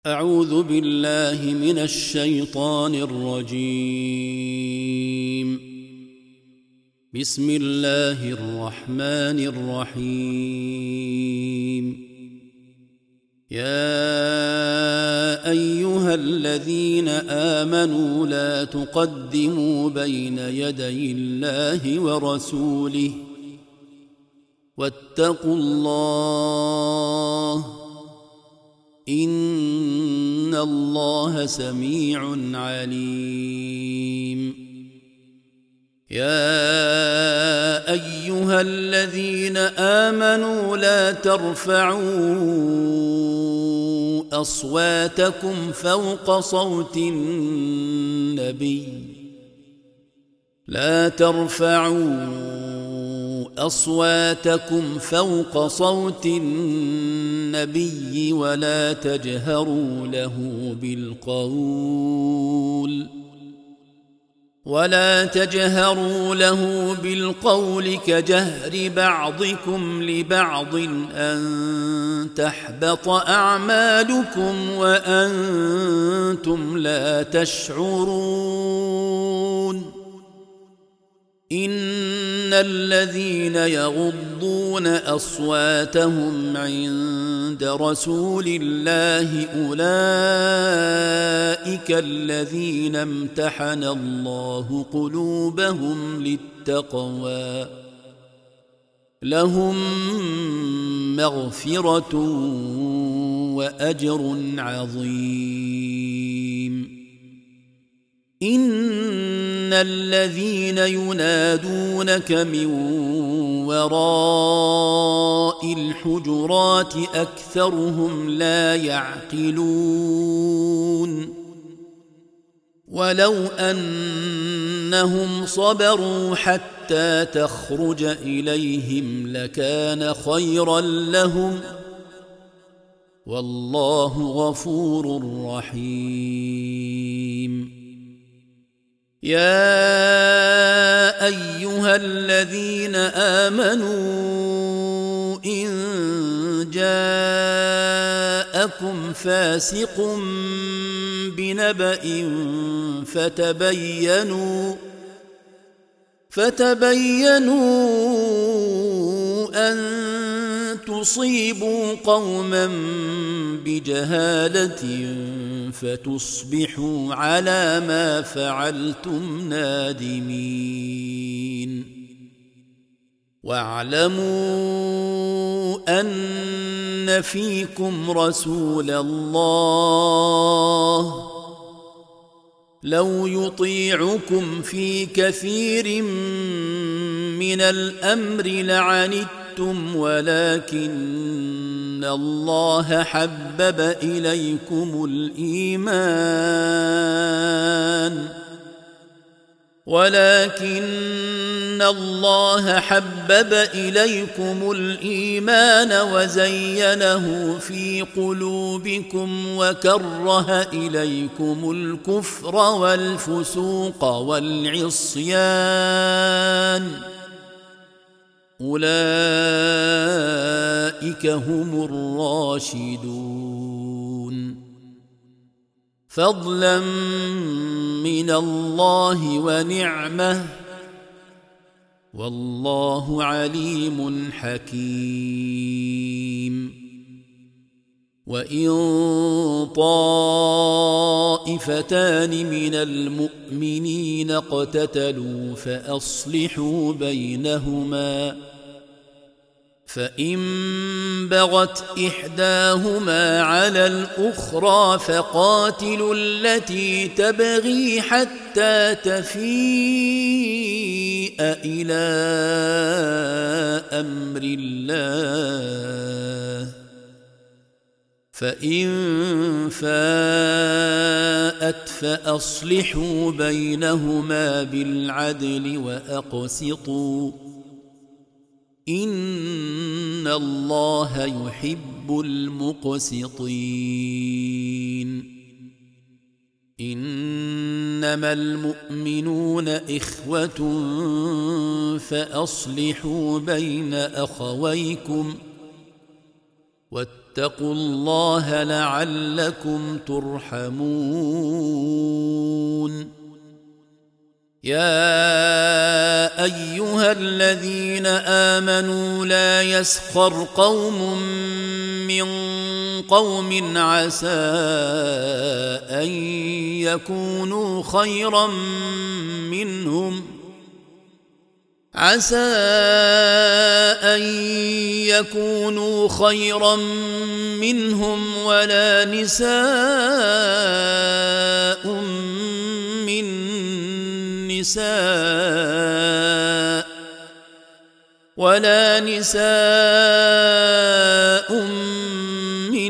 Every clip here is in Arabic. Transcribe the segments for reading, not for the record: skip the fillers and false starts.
أعوذ بالله من الشيطان الرجيم. بسم الله الرحمن الرحيم. يا أيها الذين آمنوا لا تقدموا بين يدي الله ورسوله واتقوا الله إن الله سميع عليم. يا أيها الذين آمنوا لا ترفعوا أصواتكم فوق صوت النبي أصواتكم فوق صوت النبي ولا تجهروا له بالقول كجهر بعضكم لبعض أن تحبط أعمالكم وأنتم لا تشعرون. إن الذين يغضون أصواتهم عند رسول الله أولئك الذين امتحن الله قلوبهم للتقوى لهم مغفرة وأجر عظيم. إن الذين ينادونك من وراء الحجرات أكثرهم لا يعقلون. ولو أنهم صبروا حتى تخرج إليهم لكان خيرا لهم والله غفور رحيم. يا أيها الذين آمنوا إن جاءكم فاسق بنبأ فتبينوا أن تصيبوا قوما بجهالة فتصبحوا على ما فعلتم نادمين. واعلموا أن فيكم رسول الله لو يطيعكم في كثير من الأمر لعنتم ولكن الله حبب إليكم الإيمان وزينه في قلوبكم وكره إليكم الكفر والفسوق والعصيان أولئك هم الراشدون فضلا من الله ونعمه والله عليم حكيم. وإن طائفتان من المؤمنين اقتتلوا فأصلحوا بينهما فإن بغت إحداهما على الأخرى فقاتلوا التي تبغي حتى تفيء إلى أمر الله فإن فاءت فأصلحوا بينهما بالعدل وأقسطوا إن الله يحب المقسطين. إنما المؤمنون إخوة فأصلحوا بين أخويكم واتقوا الله لعلكم ترحمون. يا أيها الذين آمنوا لا يسخر قوم من قوم عسى أن يكونوا خيرا منهم ولا نساء من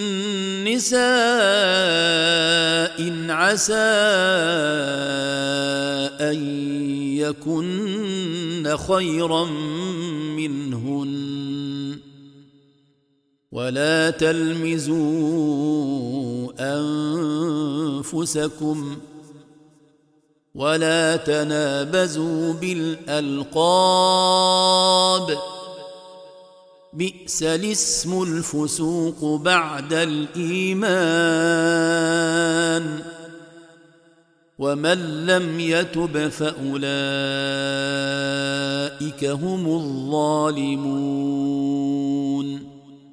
نساء عسى أن يكن خيرا منهن ولا تلمزوا أنفسكم ولا تنابزوا بالألقاب بئس الاسم الفسوق بعد الإيمان ومن لم يتب فأولئك هم الظالمون.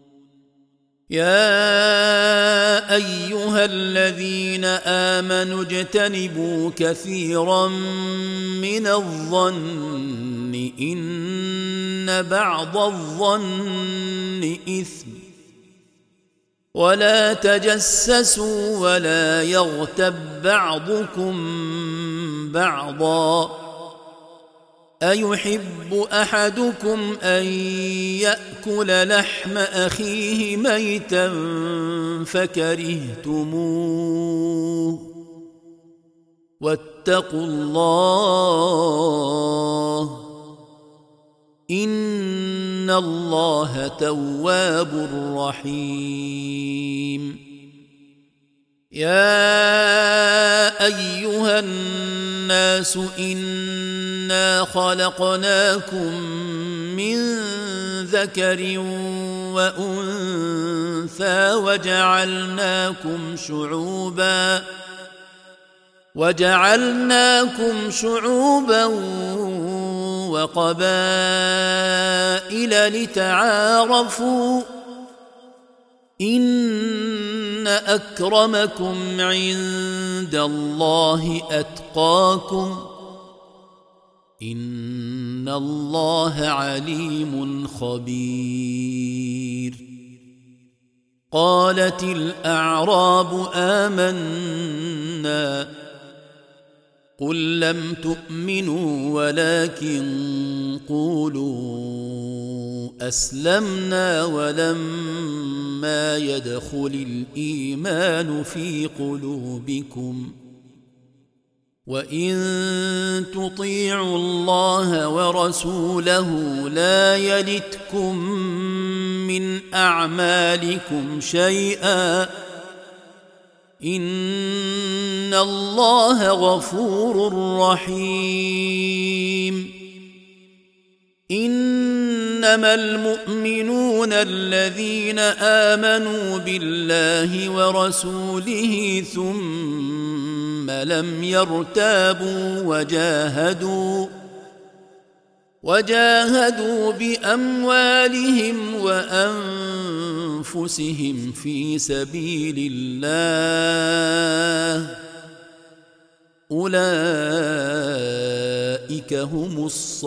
يا أيها الذين آمنوا اجتنبوا كثيرا من الظن إن بعض الظن إثم ولا تجسسوا ولا يغتب بعضكم بعضا أيحب أحدكم أن يأكل لحم أخيه ميتا فكرهتموه واتقوا الله إن الله تواب رحيم. يا أيها الناس إنا خلقناكم من ذكر وأنثى وجعلناكم شعوبا وقبائل لتعارفوا إن أكرمكم عند الله أتقاكم إن الله عليم خبير. قالت الأعراب آمنا قل لم تؤمنوا ولكن قولوا أسلمنا ولما يدخل الإيمان في قلوبكم وإن تطيعوا الله ورسوله لا يلتكم من أعمالكم شيئا إن الله غفور رحيم. إنما المؤمنون الذين آمنوا بالله ورسوله ثم لم يرتابوا وجاهدوا بأموالهم وأنفسهم في سبيل الله أولئك هم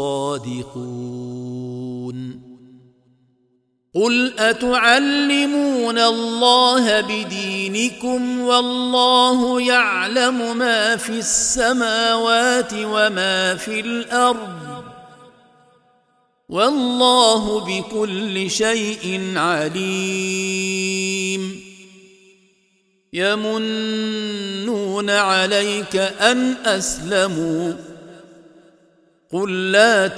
الصادقون. قل أتعلمون الله بدينكم والله يعلم ما في السماوات وما في الأرض والله بكل شيء عليم. يمنون عليك أن أسلموا قل لا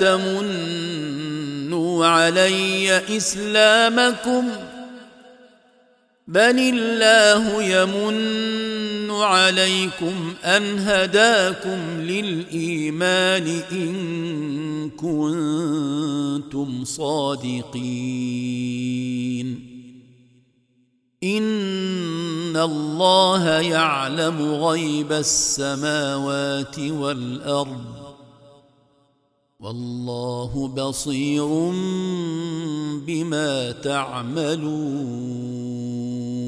تمنوا علي إسلامكم بل الله يمن عليكم أن هداكم للإيمان إن كنتم صادقين. إن الله يعلم غيب السماوات والأرض والله بصير بما تعملون.